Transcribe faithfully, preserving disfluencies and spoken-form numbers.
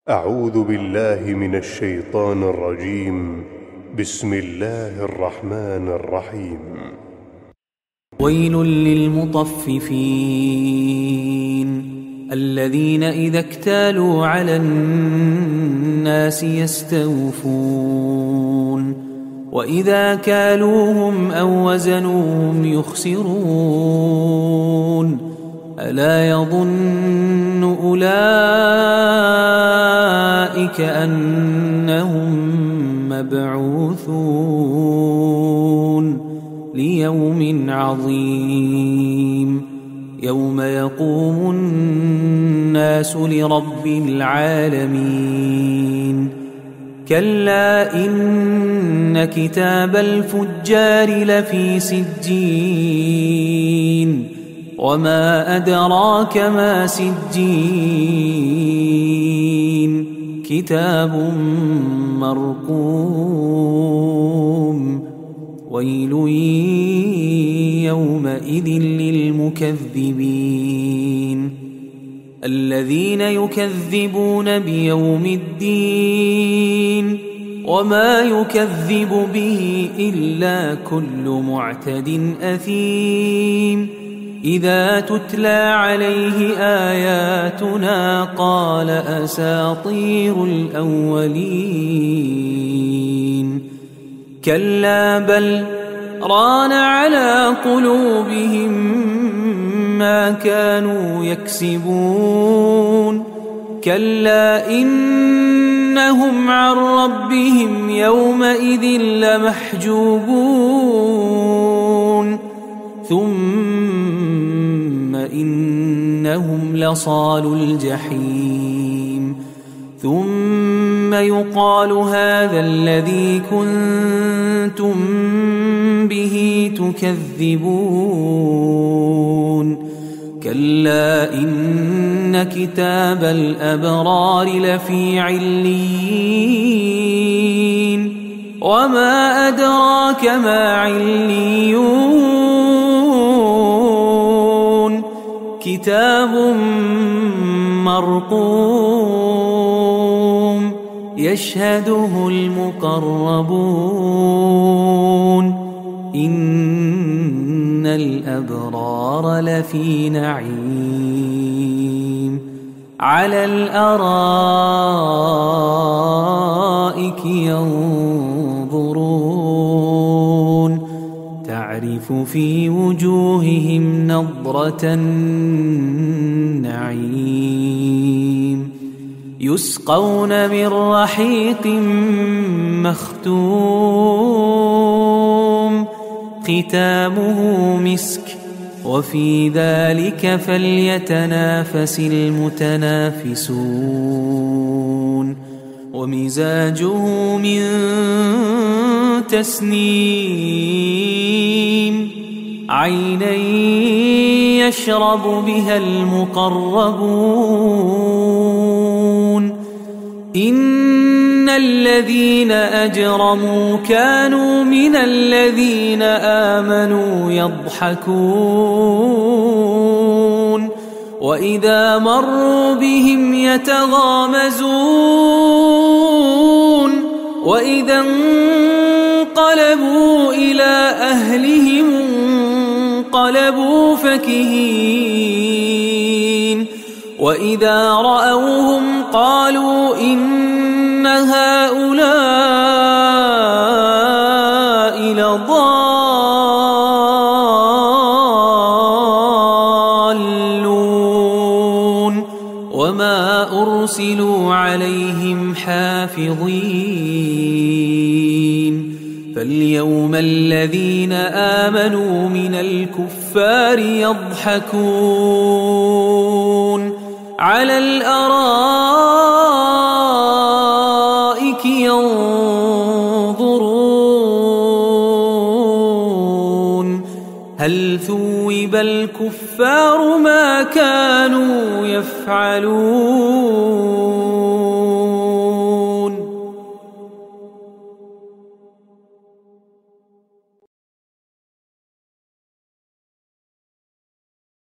أعوذ بالله من الشيطان الرجيم. بسم الله الرحمن الرحيم. ويل للمطففين الذين إذا اكتالوا على الناس يستوفون وإذا كالوهم أو وزنوهم يخسرون ألا يظن أولئك أنهم مبعوثون ليوم عظيم يوم يقوم الناس لرب العالمين كلا إن كتاب الفجار لفي سجين وما أدراك ما سجين كتاب مرقوم ويل يومئذ للمكذبين الذين يكذبون بيوم الدين وما يكذب به إلا كل معتد أثيم إذا تتلى عليه آياتنا قال أساطير الأولين كلا بل ران على قلوبهم ما كانوا يكسبون كلا إنهم عن ربهم يومئذ لمحجوبون ثم إنهم لصالو الجحيم ثم يقال هذا الذي كنتم به تكذبون كلا إن كتاب الأبرار لفي عليين وما أدراك ما عليون كتاب مرقوم يشهده المقربون إن الأبرار لفي نعيم على الأرائك ينظرون تعرف في وجوههم نضرة النعيم يسقون من رحيق مختوم ختامه مسك وفي ذلك فليتنافس المتنافسون ومزاجه من تسنيم عينا يشرب بها المقربون إن الذين أجرموا كانوا من الذين آمنوا يضحكون وإذا مروا بهم يتغامزون وإذا انقلبوا إلى أهلهم انقلبوا فكهين وإذا رأوهم قالوا إن هؤلاء لضالون وما أرسلوا عليهم حافظين فاليوم الذين آمنوا من الكفار يضحكون على الأرائك ينظرون هل ثوب الكفار ما كانوا يفعلون